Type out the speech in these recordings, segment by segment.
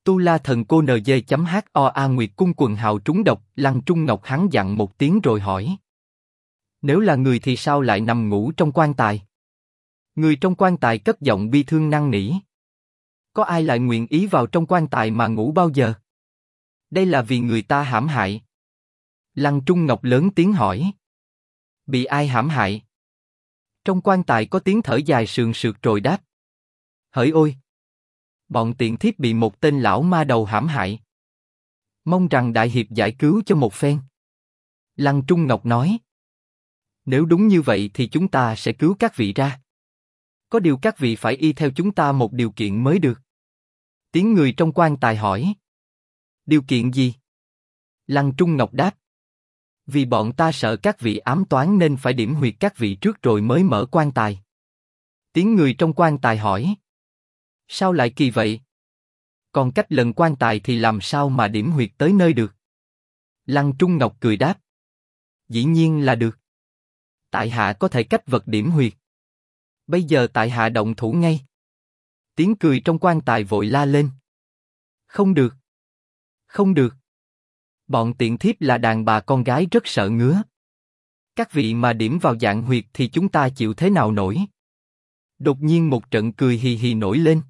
Tu La Thần Cô NG.HOA Nguyệt Cung quần hào trúng độc, Lăng Trung Ngọc hắn dặn một tiếng rồi hỏi. Nếu là người thì sao lại nằm ngủ trong quan tài? Người trong quan tài cất giọng bi thương năn nỉ. Có ai lại nguyện ý vào trong quan tài mà ngủ bao giờ? Đây là vì người ta hãm hại. Lăng Trung Ngọc lớn tiếng hỏi. Bị ai hãm hại? Trong quan tài có tiếng thở dài sườn sượt rồi đáp. Hỡi ôi! Bọn tiện thiếp bị một tên lão ma đầu hãm hại. Mong rằng đại hiệp giải cứu cho một phen. Lăng Trung Ngọc nói. Nếu đúng như vậy thì chúng ta sẽ cứu các vị ra. Có điều các vị phải y theo chúng ta một điều kiện mới được. Tiếng người trong quan tài hỏi. Điều kiện gì? Lăng Trung Ngọc đáp. Vì bọn ta sợ các vị ám toán nên phải điểm huyệt các vị trước rồi mới mở quan tài. Tiếng người trong quan tài hỏi. Sao lại kỳ vậy? Còn cách lần quan tài thì làm sao mà điểm huyệt tới nơi được? Lăng Trung Ngọc cười đáp. Dĩ nhiên là được. Tại hạ có thể cách vật điểm huyệt. Bây giờ tại hạ động thủ ngay. Tiếng cười trong quan tài vội la lên. Không được. Không được. Bọn tiện thiếp là đàn bà con gái rất sợ ngứa. Các vị mà điểm vào dạng huyệt thì chúng ta chịu thế nào nổi? Đột nhiên một trận cười hì hì nổi lên.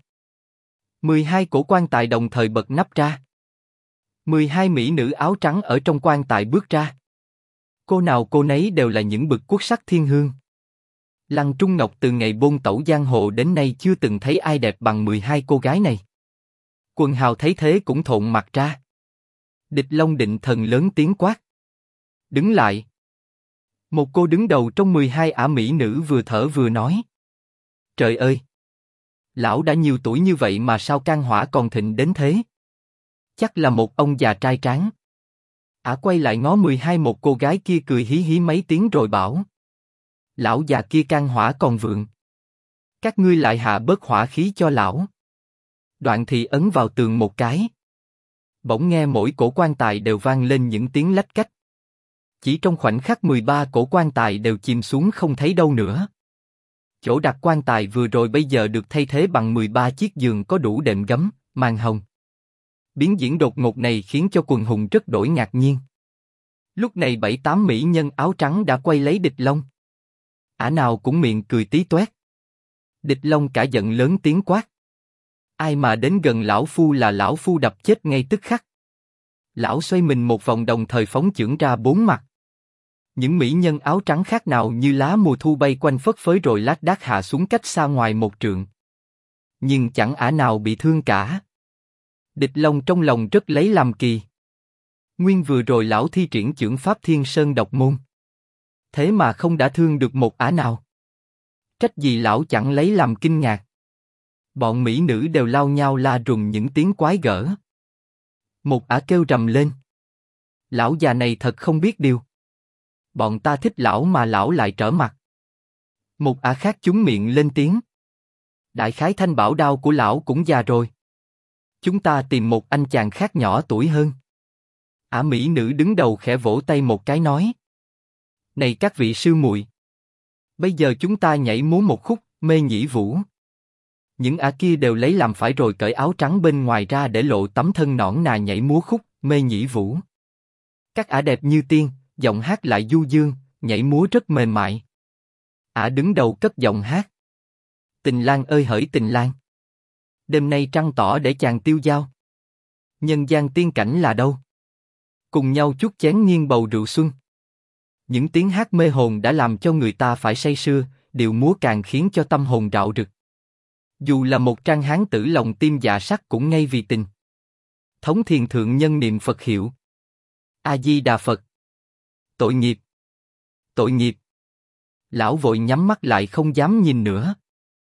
12 cổ quan tài đồng thời bật nắp ra. 12 mỹ nữ áo trắng ở trong quan tài bước ra. Cô nào cô nấy đều là những bậc quốc sắc thiên hương. Lăng Trung Ngọc từ ngày bôn tẩu giang hồ đến nay chưa từng thấy ai đẹp bằng 12 cô gái này. Quần hào thấy thế cũng thộn mặt ra. Địch Long Định Thần lớn tiếng quát. Đứng lại. Một cô đứng đầu trong 12 ả mỹ nữ vừa thở vừa nói. Trời ơi! Lão đã nhiều tuổi như vậy mà sao can hỏa còn thịnh đến thế? Chắc là một ông già trai tráng. Ả quay lại ngó 12 một cô gái kia cười hí hí mấy tiếng rồi bảo. Lão già kia can hỏa còn vượng. Các ngươi lại hạ bớt hỏa khí cho lão. Đoạn thì ấn vào tường một cái. Bỗng nghe mỗi cổ quan tài đều vang lên những tiếng lách cách. Chỉ trong khoảnh khắc 13 cổ quan tài đều chìm xuống không thấy đâu nữa. Chỗ đặt quan tài vừa rồi bây giờ được thay thế bằng 13 chiếc giường có đủ đệm gấm, màn hồng. Biến diễn đột ngột này khiến cho quần hùng rất đổi ngạc nhiên. Lúc này 7-8 mỹ nhân áo trắng đã quay lấy Địch Long. Ả nào cũng miệng cười tí toét. Địch Long cả giận lớn tiếng quát. Ai mà đến gần lão phu là lão phu đập chết ngay tức khắc. Lão xoay mình một vòng đồng thời phóng chưởng ra 4 mặt. Những mỹ nhân áo trắng khác nào như lá mùa thu bay quanh phất phới rồi lác đác hạ xuống cách xa ngoài một trượng. Nhưng chẳng ả nào bị thương cả. Địch Long trong lòng rất lấy làm kỳ. Nguyên vừa rồi lão thi triển chưởng pháp Thiên Sơn độc môn. Thế mà không đã thương được một ả nào. Trách gì lão chẳng lấy làm kinh ngạc. Bọn mỹ nữ đều lao nhau la rùng những tiếng quái gở. Một ả kêu rầm lên. Lão già này thật không biết điều. Bọn ta thích lão mà lão lại trở mặt. Một ả khác chúm miệng lên tiếng. Đại khái thanh bảo đao của lão cũng già rồi. Chúng ta tìm một anh chàng khác nhỏ tuổi hơn. Ả mỹ nữ đứng đầu khẽ vỗ tay một cái nói. Này các vị sư muội, bây giờ chúng ta nhảy múa một khúc Mê Nhĩ Vũ. Những ả kia đều lấy làm phải rồi cởi áo trắng bên ngoài ra để lộ tấm thân nõn nà nhảy múa khúc Mê Nhĩ Vũ. Các ả đẹp như tiên, giọng hát lại du dương, nhảy múa rất mềm mại. Ả đứng đầu cất giọng hát. Tình lang ơi hỡi tình lang, đêm nay trăng tỏ để chàng tiêu dao. Nhân gian tiên cảnh là đâu? Cùng nhau chút chén nghiêng bầu rượu xuân. Những tiếng hát mê hồn đã làm cho người ta phải say sưa, điệu múa càng khiến cho tâm hồn rạo rực. Dù là một trang hán tử lòng tim dạ sắt cũng ngay vì tình. Thống thiền thượng nhân niệm Phật hiệu. A Di Đà Phật. Tội nghiệp. Tội nghiệp. Lão vội nhắm mắt lại không dám nhìn nữa.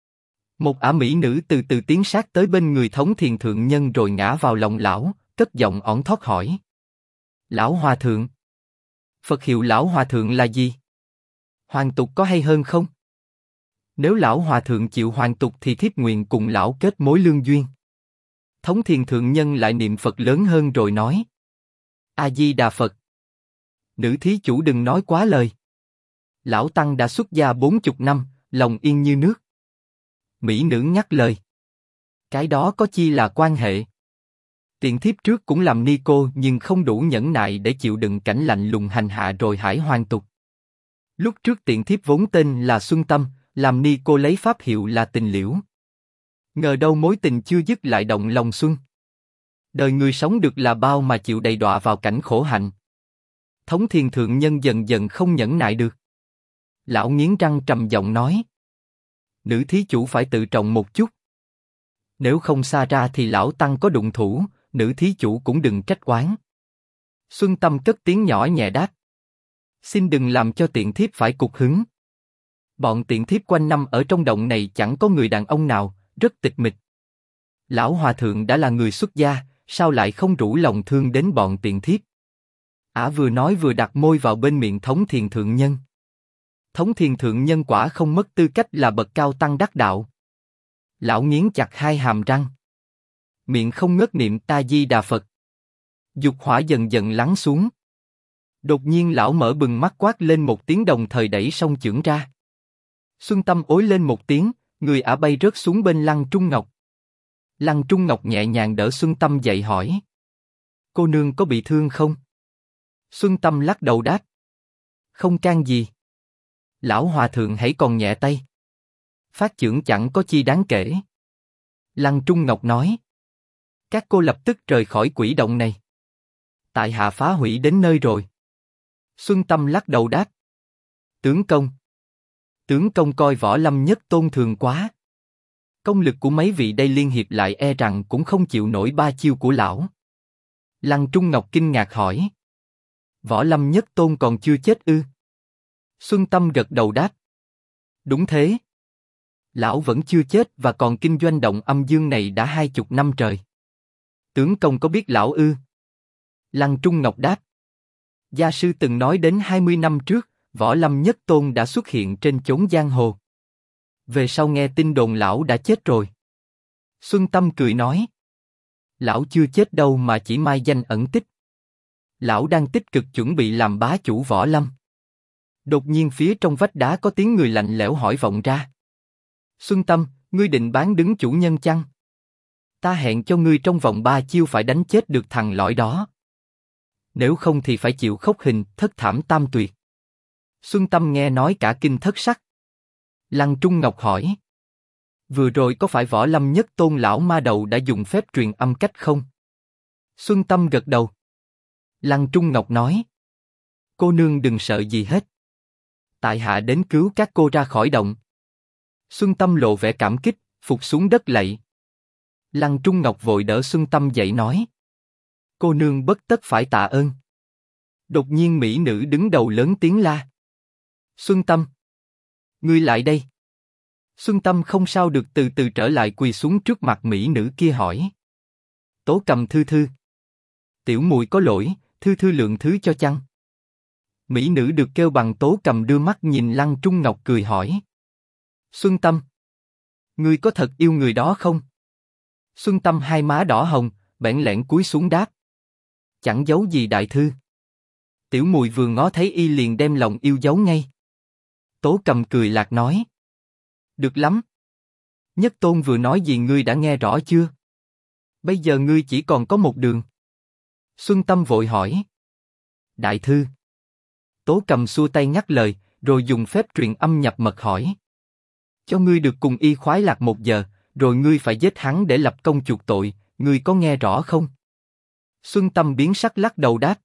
Một ả mỹ nữ từ từ tiến sát tới bên người thống thiền thượng nhân rồi ngã vào lòng lão, cất giọng ỏn thót hỏi. Lão hòa thượng. Phật hiệu lão hòa thượng là gì? Hoàn tục có hay hơn không? Nếu lão hòa thượng chịu hoàn tục thì thiếp nguyện cùng lão kết mối lương duyên. Thống thiền thượng nhân lại niệm Phật lớn hơn rồi nói. A Di Đà Phật. Nữ thí chủ đừng nói quá lời. Lão tăng đã xuất gia 40 năm, lòng yên như nước. Mỹ nữ ngắt lời. Cái đó có chi là quan hệ? Tiện thiếp trước cũng làm ni cô nhưng không đủ nhẫn nại để chịu đựng cảnh lạnh lùng hành hạ rồi hải hoàn tục. Lúc trước tiện thiếp vốn tên là Xuân Tâm, làm ni cô lấy pháp hiệu là Tình Liễu. Ngờ đâu mối tình chưa dứt lại động lòng xuân. Đời người sống được là bao mà chịu đầy đọa vào cảnh khổ hạnh. Thống Thiền thượng nhân dần dần không nhẫn nại được. Lão nghiến răng trầm giọng nói: Nữ thí chủ phải tự trọng một chút. Nếu không xa ra thì lão tăng có đụng thủ, nữ thí chủ cũng đừng trách oán. Xuân Tâm cất tiếng nhỏ nhẹ đáp: Xin đừng làm cho tiện thiếp phải cục hứng. Bọn tiện thiếp quanh năm ở trong động này chẳng có người đàn ông nào, rất tịch mịch. Lão hòa thượng đã là người xuất gia, sao lại không rủ lòng thương đến bọn tiện thiếp? Ả vừa nói vừa đặt môi vào bên miệng Thống Thiền thượng nhân. Thống Thiền thượng nhân quả không mất tư cách là bậc cao tăng đắc đạo. Lão nghiến chặt hai hàm răng, miệng không ngớt niệm Ta Di Đà Phật. Dục hỏa dần dần lắng xuống. Đột nhiên lão mở bừng mắt quát lên một tiếng, đồng thời đẩy song chưởng ra. Xuân Tâm ối lên một tiếng, người Ả bay rớt xuống bên Lăng Trung Ngọc. Lăng Trung Ngọc nhẹ nhàng đỡ Xuân Tâm dậy hỏi: Cô nương có bị thương không? Xuân Tâm lắc đầu đáp: Không can gì. Lão hòa thượng hãy còn nhẹ tay. Phát chưởng chẳng có chi đáng kể. Lăng Trung Ngọc nói: Các cô lập tức rời khỏi quỷ động này. Tại hạ phá hủy đến nơi rồi. Xuân Tâm lắc đầu đáp: Tướng công coi Võ Lâm Nhất Tôn thường quá. Công lực của mấy vị đây liên hiệp lại e rằng cũng không chịu nổi ba chiêu của lão. Lăng Trung Ngọc kinh ngạc hỏi: Võ Lâm Nhất Tôn còn chưa chết ư? Xuân Tâm gật đầu đáp: Đúng thế. Lão vẫn chưa chết và còn kinh doanh động âm dương này đã 20 năm trời. Tướng công có biết lão ư? Lăng Trung Ngọc đáp: Gia sư từng nói đến 20 năm trước, Võ Lâm Nhất Tôn đã xuất hiện trên chốn giang hồ. Về sau nghe tin đồn lão đã chết rồi. Xuân Tâm cười nói: Lão chưa chết đâu mà chỉ mai danh ẩn tích. Lão đang tích cực chuẩn bị làm bá chủ Võ Lâm. Đột nhiên phía trong vách đá có tiếng người lạnh lẽo hỏi vọng ra: Xuân Tâm, ngươi định bán đứng chủ nhân chăng? Ta hẹn cho ngươi trong vòng 3 chiêu phải đánh chết được thằng lõi đó. Nếu không thì phải chịu khốc hình, thất thảm tam tuyệt. Xuân Tâm nghe nói cả kinh thất sắc. Lăng Trung Ngọc hỏi: Vừa rồi có phải Võ Lâm Nhất Tôn lão ma đầu đã dùng phép truyền âm cách không? Xuân Tâm gật đầu. Lăng Trung Ngọc nói: Cô nương đừng sợ gì hết. Tại hạ đến cứu các cô ra khỏi động. Xuân Tâm lộ vẻ cảm kích, phục xuống đất lạy. Lăng Trung Ngọc vội đỡ Xuân Tâm dậy nói: Cô nương bất tất phải tạ ơn. Đột nhiên mỹ nữ đứng đầu lớn tiếng la: Xuân Tâm, ngươi lại đây. Xuân Tâm không sao được từ từ trở lại, quỳ xuống trước mặt mỹ nữ kia hỏi: Tố Cầm thư thư, tiểu muội có lỗi, thư thư lượng thứ cho chăng? Mỹ nữ được kêu bằng Tố Cầm đưa mắt nhìn Lăng Trung Ngọc cười hỏi: Xuân Tâm, ngươi có thật yêu người đó không? Xuân Tâm hai má đỏ hồng, bẽn lẽn cúi xuống đáp: Chẳng giấu gì đại thư. Tiểu muội vừa ngó thấy y liền đem lòng yêu giấu ngay. Tố Cầm cười lạc nói: Được lắm. Nhất Tôn vừa nói gì ngươi đã nghe rõ chưa? Bây giờ ngươi chỉ còn có một đường. Xuân Tâm vội hỏi: Đại thư. Tố Cầm xua tay ngắt lời, rồi dùng phép truyền âm nhập mật hỏi: Cho ngươi được cùng y khoái lạc 1 giờ, rồi ngươi phải giết hắn để lập công chuộc tội, ngươi có nghe rõ không? Xuân Tâm biến sắc lắc đầu đáp: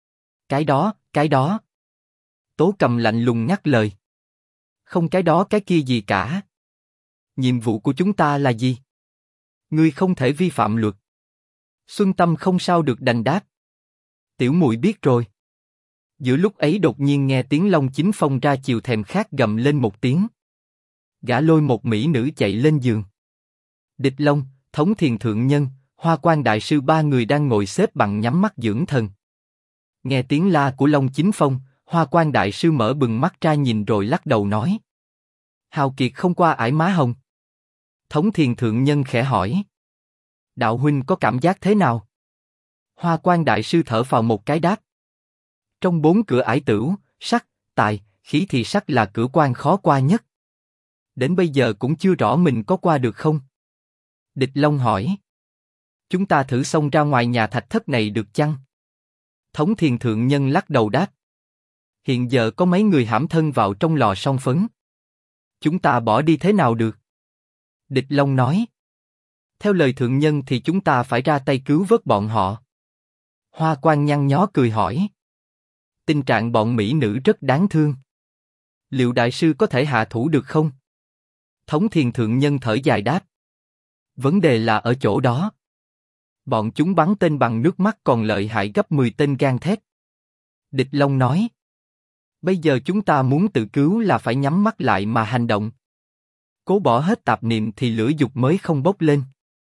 Cái đó. Tố Cầm lạnh lùng ngắt lời: Không cái đó cái kia gì cả. Nhiệm vụ của chúng ta là gì? Ngươi không thể vi phạm luật. Xuân Tâm không sao được đành đáp: Tiểu muội biết rồi. Giữa lúc ấy đột nhiên nghe tiếng Long Chính Phong ra chiều thèm khát gầm lên một tiếng. Gã lôi một mỹ nữ chạy lên giường. Địch Long, Thống Thiền thượng nhân, Hoa Quan đại sư 3 người đang ngồi xếp bằng nhắm mắt dưỡng thần. Nghe tiếng la của Long Chính Phong, Hoa Quan đại sư mở bừng mắt ra nhìn rồi lắc đầu nói: Hào kiệt không qua ải má hồng. Thống Thiền thượng nhân khẽ hỏi: Đạo huynh có cảm giác thế nào? Hoa Quan đại sư thở phào một cái đáp: Trong 4 cửa ải tửu, sắc, tài, khí thì sắc là cửa quan khó qua nhất. Đến bây giờ cũng chưa rõ mình có qua được không? Địch Long hỏi: Chúng ta thử xông ra ngoài nhà thạch thất này được chăng? Thống Thiền Thượng Nhân lắc đầu đáp. Hiện giờ có mấy người hãm thân vào trong lò son phấn. Chúng ta bỏ đi thế nào được? Địch Long nói. Theo lời Thượng Nhân thì chúng ta phải ra tay cứu vớt bọn họ. Hoa Quan nhăn nhó cười hỏi. Tình trạng bọn mỹ nữ rất đáng thương. Liệu đại sư có thể hạ thủ được không? Thống Thiền Thượng Nhân thở dài đáp. Vấn đề là ở chỗ đó. Bọn chúng bắn tên bằng nước mắt còn lợi hại gấp 10 tên gang thép. Địch Long nói. Bây giờ chúng ta muốn tự cứu là phải nhắm mắt lại mà hành động. Cố bỏ hết tạp niệm thì lửa dục mới không bốc lên.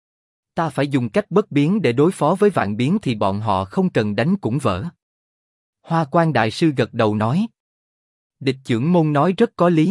Ta phải dùng cách bất biến để đối phó với vạn biến thì bọn họ không cần đánh cũng vỡ. Hoa Quan Đại Sư gật đầu nói. Địch trưởng môn nói rất có lý.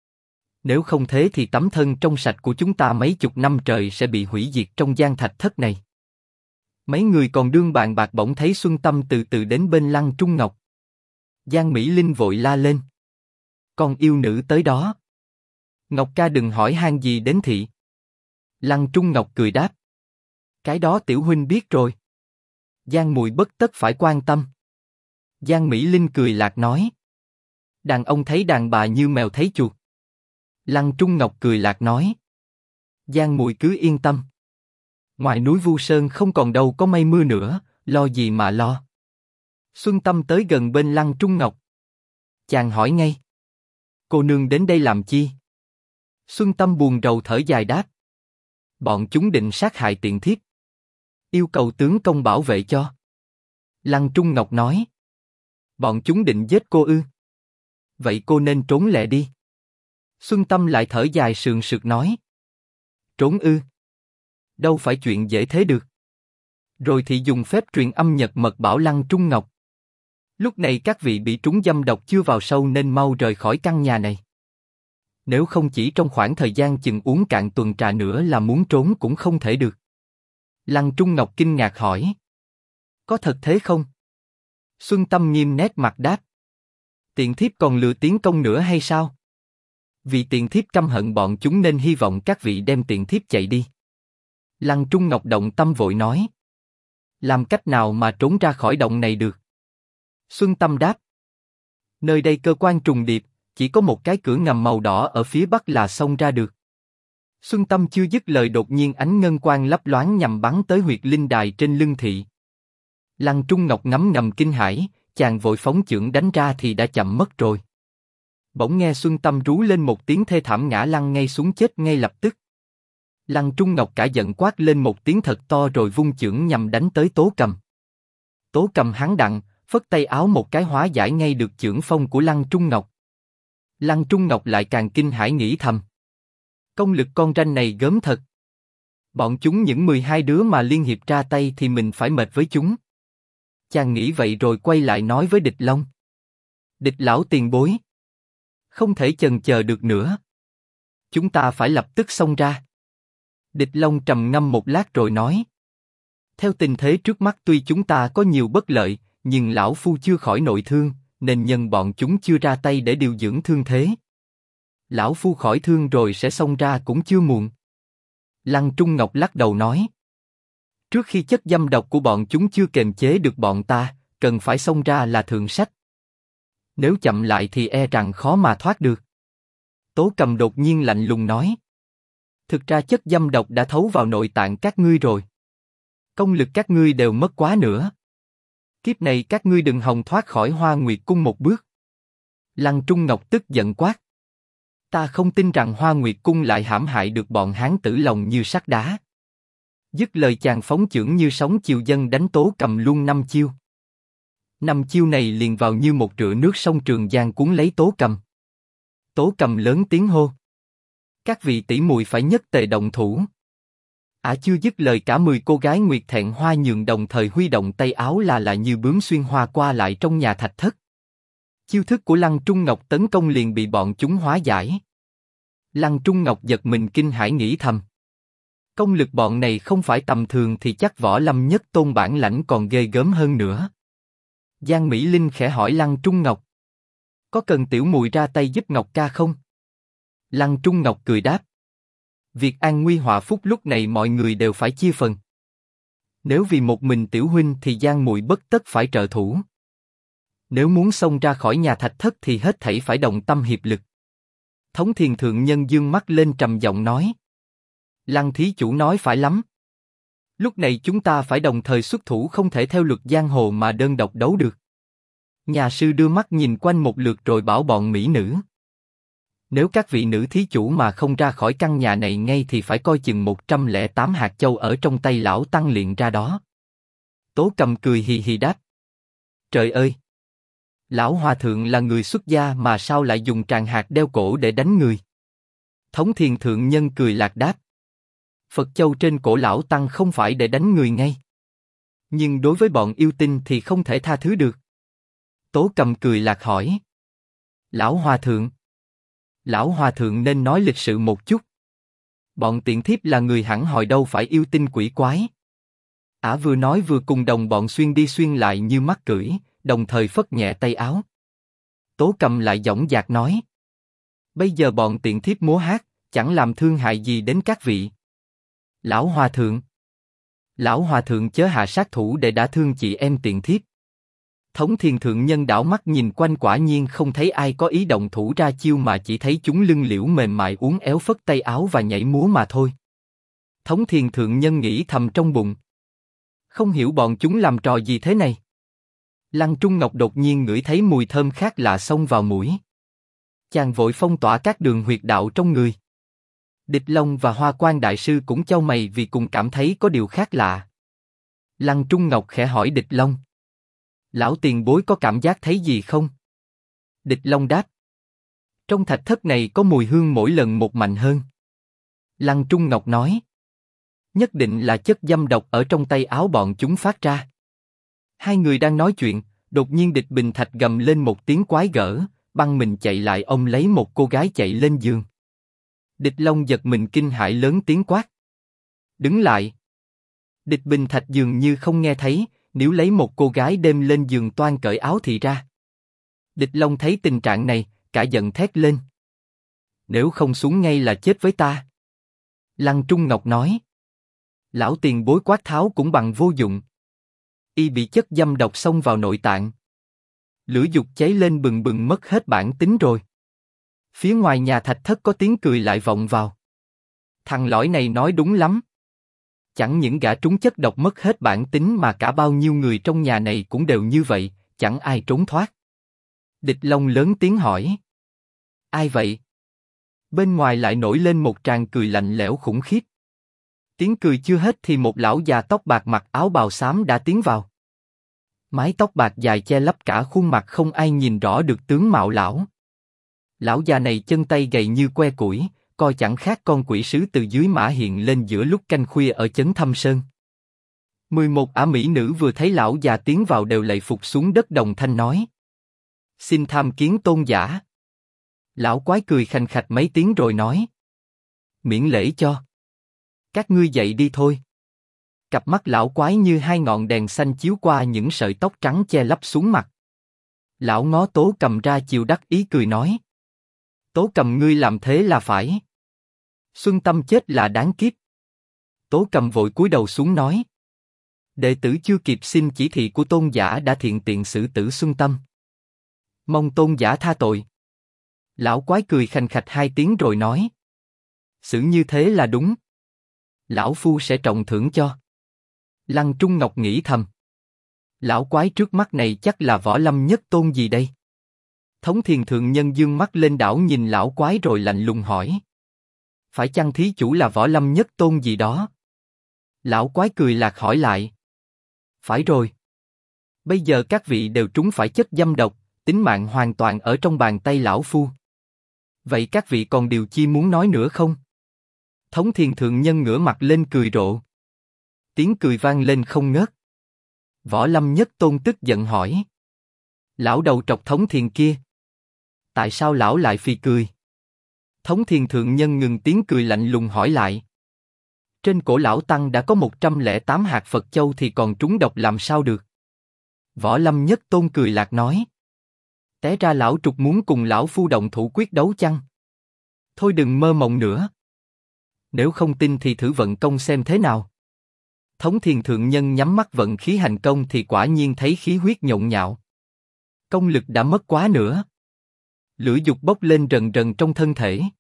Nếu không thế thì tấm thân trong sạch của chúng ta mấy chục năm trời sẽ bị hủy diệt trong gian thạch thất này. Mấy người còn đương bàn bạc bỗng thấy Xuân Tâm từ từ đến bên Lăng Trung Ngọc. Giang Mỹ Linh vội la lên. Con yêu nữ tới đó. Ngọc ca đừng hỏi han gì đến thị. Lăng Trung Ngọc cười đáp. Cái đó tiểu huynh biết rồi. Giang muội bất tất phải quan tâm. Giang Mỹ Linh cười lạc nói. Đàn ông thấy đàn bà như mèo thấy chuột. Lăng Trung Ngọc cười lạc nói. Giang muội cứ yên tâm. Ngoài núi Vu Sơn không còn đâu có mây mưa nữa, lo gì mà lo. Xuân Tâm tới gần bên Lăng Trung Ngọc. Chàng hỏi ngay. Cô nương đến đây làm chi? Xuân Tâm buồn rầu thở dài đáp. Bọn chúng định sát hại tiện thiếp. Yêu cầu tướng công bảo vệ cho. Lăng Trung Ngọc nói. Bọn chúng định giết cô ư? Vậy cô nên trốn lẹ đi. Xuân Tâm lại thở dài sườn sượt nói. Trốn ư? Đâu phải chuyện dễ thế được. Rồi thì dùng phép truyền âm nhật mật bảo Lăng Trung Ngọc. Lúc này các vị bị trúng dâm độc chưa vào sâu nên mau rời khỏi căn nhà này. Nếu không chỉ trong khoảng thời gian chừng uống cạn tuần trà nữa là muốn trốn cũng không thể được. Lăng Trung Ngọc kinh ngạc hỏi. Có thật thế không? Xuân Tâm nghiêm nét mặt đáp. Tiện thiếp còn lừa tiến công nữa hay sao? Vì tiện thiếp căm hận bọn chúng nên hy vọng các vị đem tiện thiếp chạy đi. Lăng Trung Ngọc động tâm vội nói. Làm cách nào mà trốn ra khỏi động này được? Xuân Tâm đáp. Nơi đây cơ quan trùng điệp, chỉ có một cái cửa ngầm màu đỏ ở phía bắc là xông ra được. Xuân Tâm chưa dứt lời đột nhiên ánh ngân quang lấp loáng nhằm bắn tới huyệt linh đài trên lưng thị. Lăng Trung Ngọc ngấm ngầm kinh hãi, chàng vội phóng chưởng đánh ra thì đã chậm mất rồi. Bỗng nghe Xuân Tâm rú lên một tiếng thê thảm ngã lăn ngay xuống chết ngay lập tức. Lăng Trung Ngọc cả giận quát lên một tiếng thật to rồi vung chưởng nhằm đánh tới Tố Cầm. Tố Cầm hắn đặng, phất tay áo một cái hóa giải ngay được chưởng phong của Lăng Trung Ngọc. Lăng Trung Ngọc lại càng kinh hãi nghĩ thầm. Công lực con ranh này gớm thật. Bọn chúng những 12 đứa mà liên hiệp ra tay thì mình phải mệt với chúng. Chàng nghĩ vậy rồi quay lại nói với Địch Long. Địch lão tiền bối. Không thể chần chờ được nữa. Chúng ta phải lập tức xông ra. Địch Long trầm ngâm một lát rồi nói. Theo tình thế trước mắt tuy chúng ta có nhiều bất lợi, nhưng lão phu chưa khỏi nội thương, nên nhân bọn chúng chưa ra tay để điều dưỡng thương thế. Lão phu khỏi thương rồi sẽ xông ra cũng chưa muộn. Lăng Trung Ngọc lắc đầu nói. Trước khi chất dâm độc của bọn chúng chưa kềm chế được bọn ta, cần phải xông ra là thượng sách. Nếu chậm lại thì e rằng khó mà thoát được. Tố Cầm đột nhiên lạnh lùng nói. Thực ra chất dâm độc đã thấu vào nội tạng các ngươi rồi. Công lực các ngươi đều mất quá nữa. Kiếp này các ngươi đừng hòng thoát khỏi Hoa Nguyệt Cung một bước. Lăng Trung Ngọc tức giận quát. Ta không tin rằng Hoa Nguyệt Cung lại hãm hại được bọn hán tử lòng như sắt đá. Dứt lời chàng phóng chưởng như sóng chiều dâng đánh Tố Cầm luôn 5 chiêu. 5 chiêu này liền vào như một rựa nước sông Trường Giang cuốn lấy Tố Cầm. Tố Cầm lớn tiếng hô. Các vị tỷ muội phải nhất tề động thủ. Chưa dứt lời cả 10 cô gái Nguyệt Thẹn Hoa Nhường đồng thời huy động tay áo là như bướm xuyên hoa qua lại trong nhà thạch thất. Chiêu thức của Lăng Trung Ngọc tấn công liền bị bọn chúng hóa giải. Lăng Trung Ngọc giật mình kinh hãi nghĩ thầm. Công lực bọn này không phải tầm thường thì chắc Võ Lâm Nhất Tôn bản lãnh còn ghê gớm hơn nữa. Giang Mỹ Linh khẽ hỏi Lăng Trung Ngọc. Có cần tiểu muội ra tay giúp Ngọc ca không? Lăng Trung Ngọc cười đáp. Việc an nguy họa phúc lúc này mọi người đều phải chia phần. Nếu vì một mình tiểu huynh thì Giang muội bất tất phải trợ thủ. Nếu muốn xông ra khỏi nhà thạch thất thì hết thảy phải đồng tâm hiệp lực. Thống Thiền thượng nhân dương mắt lên trầm giọng nói. Lăng thí chủ nói phải lắm. Lúc này chúng ta phải đồng thời xuất thủ, không thể theo luật giang hồ mà đơn độc đấu được. Nhà sư đưa mắt nhìn quanh một lượt rồi bảo bọn mỹ nữ. Nếu các vị nữ thí chủ mà không ra khỏi căn nhà này ngay thì phải coi chừng 108 hạt châu ở trong tay lão tăng liền ra đó. Tố Cầm cười hì hì đáp. Trời ơi! Lão hòa thượng là người xuất gia mà sao lại dùng tràng hạt đeo cổ để đánh người? Thống Thiền thượng nhân cười lạc đáp. Phật châu trên cổ lão tăng không phải để đánh người ngay. Nhưng đối với bọn yêu tinh thì không thể tha thứ được. Tố Cầm cười lạc hỏi. Lão hòa thượng nên nói lịch sự một chút. Bọn tiện thiếp là người hẳn hoi đâu phải yêu tinh quỷ quái. Ả vừa nói vừa cùng đồng bọn xuyên đi xuyên lại như mắc cưỡi, đồng thời phất nhẹ tay áo. Tố Cầm lại dõng dạc nói. Bây giờ bọn tiện thiếp múa hát, chẳng làm thương hại gì đến các vị. Lão hòa thượng chớ hạ sát thủ để đả thương chị em tiện thiếp. Thống Thiền thượng nhân đảo mắt nhìn quanh, quả nhiên không thấy ai có ý động thủ ra chiêu mà chỉ thấy chúng lưng liễu mềm mại uốn éo phất tay áo và nhảy múa mà thôi. Thống Thiền thượng nhân nghĩ thầm trong bụng. Không hiểu bọn chúng làm trò gì thế này. Lăng Trung Ngọc đột nhiên ngửi thấy mùi thơm khác lạ xông vào mũi. Chàng vội phong tỏa các đường huyệt đạo trong người. Địch Long và Hoa Quan đại sư cũng chau mày vì cùng cảm thấy có điều khác lạ. Lăng Trung Ngọc khẽ hỏi Địch Long. Lão tiền bối có cảm giác thấy gì không? Địch Long đáp. Trong thạch thất này có mùi hương mỗi lần một mạnh hơn. Lăng Trung Ngọc nói. Nhất định là chất dâm độc ở trong tay áo bọn chúng phát ra. Hai người đang nói chuyện, đột nhiên Địch Bình Thạch gầm lên một tiếng quái gở, băng mình chạy lại ôm lấy một cô gái chạy lên giường. Địch Long giật mình kinh hãi lớn tiếng quát. Đứng lại! Địch Bình Thạch dường như không nghe thấy, nếu lấy một cô gái đem lên giường toan cởi áo thì ra. Địch Long thấy tình trạng này, cả giận thét lên. Nếu không xuống ngay là chết với ta. Lăng Trung Ngọc nói. Lão tiền bối quát tháo cũng bằng vô dụng. Y bị chất dâm độc xông vào nội tạng. Lửa dục cháy lên bừng bừng mất hết bản tính rồi. Phía ngoài nhà thạch thất có tiếng cười lại vọng vào. Thằng lõi này nói đúng lắm. Chẳng những gã trúng chất độc mất hết bản tính mà cả bao nhiêu người trong nhà này cũng đều như vậy, chẳng ai trốn thoát. Địch Long lớn tiếng hỏi. Ai vậy? Bên ngoài lại nổi lên một tràng cười lạnh lẽo khủng khiếp. Tiếng cười chưa hết thì một lão già tóc bạc mặc áo bào xám đã tiến vào. Mái tóc bạc dài che lấp cả khuôn mặt, không ai nhìn rõ được tướng mạo lão. Lão già này chân tay gầy như que củi, coi chẳng khác con quỷ sứ từ dưới mã hiện lên giữa lúc canh khuya ở chấn Thâm Sơn. 11 ả mỹ nữ vừa thấy lão già tiến vào đều lạy phục xuống đất đồng thanh nói. Xin tham kiến tôn giả. Lão quái cười khành khạch mấy tiếng rồi nói. Miễn lễ cho. Các ngươi dậy đi thôi. Cặp mắt lão quái như hai ngọn đèn xanh chiếu qua những sợi tóc trắng che lấp xuống mặt. Lão ngó Tố Cầm ra chiều đắc ý cười nói. Tố Cầm, ngươi làm thế là phải. Xuân Tâm chết là đáng kiếp. Tố Cầm vội cúi đầu xuống nói. Đệ tử chưa kịp xin chỉ thị của tôn giả đã thiện tiện xử tử Xuân Tâm. Mong tôn giả tha tội. Lão quái cười khành khạch hai tiếng rồi nói. Xử như thế là đúng. Lão phu sẽ trọng thưởng cho. Lăng Trung Ngọc nghĩ thầm. Lão quái trước mắt này chắc là Võ Lâm Nhất Tôn gì đây? Thống Thiền thượng nhân dương mắt lên đảo nhìn lão quái rồi lạnh lùng hỏi. Phải chăng thí chủ là Võ Lâm Nhất Tôn gì đó? Lão quái cười lạc hỏi lại. Phải rồi. Bây giờ các vị đều trúng phải chất dâm độc, tính mạng hoàn toàn ở trong bàn tay lão phu. Vậy các vị còn điều chi muốn nói nữa không? Thống Thiền thượng nhân ngửa mặt lên cười rộ. Tiếng cười vang lên không ngớt. Võ Lâm Nhất Tôn tức giận hỏi. Lão đầu trọc Thống Thiền kia. Tại sao lão lại phì cười? Thống Thiền thượng nhân ngừng tiếng cười lạnh lùng hỏi lại. Trên cổ lão tăng đã có 108 hạt Phật châu thì còn trúng độc làm sao được? Võ Lâm Nhất Tôn cười lạc nói. Té ra lão trục muốn cùng lão phu động thủ quyết đấu chăng? Thôi đừng mơ mộng nữa. Nếu không tin thì thử vận công xem thế nào. Thống Thiền Thượng Nhân nhắm mắt vận khí hành công thì quả nhiên thấy khí huyết nhộn nhạo. Công lực đã mất quá nữa. Lửa dục bốc lên rần rần trong thân thể.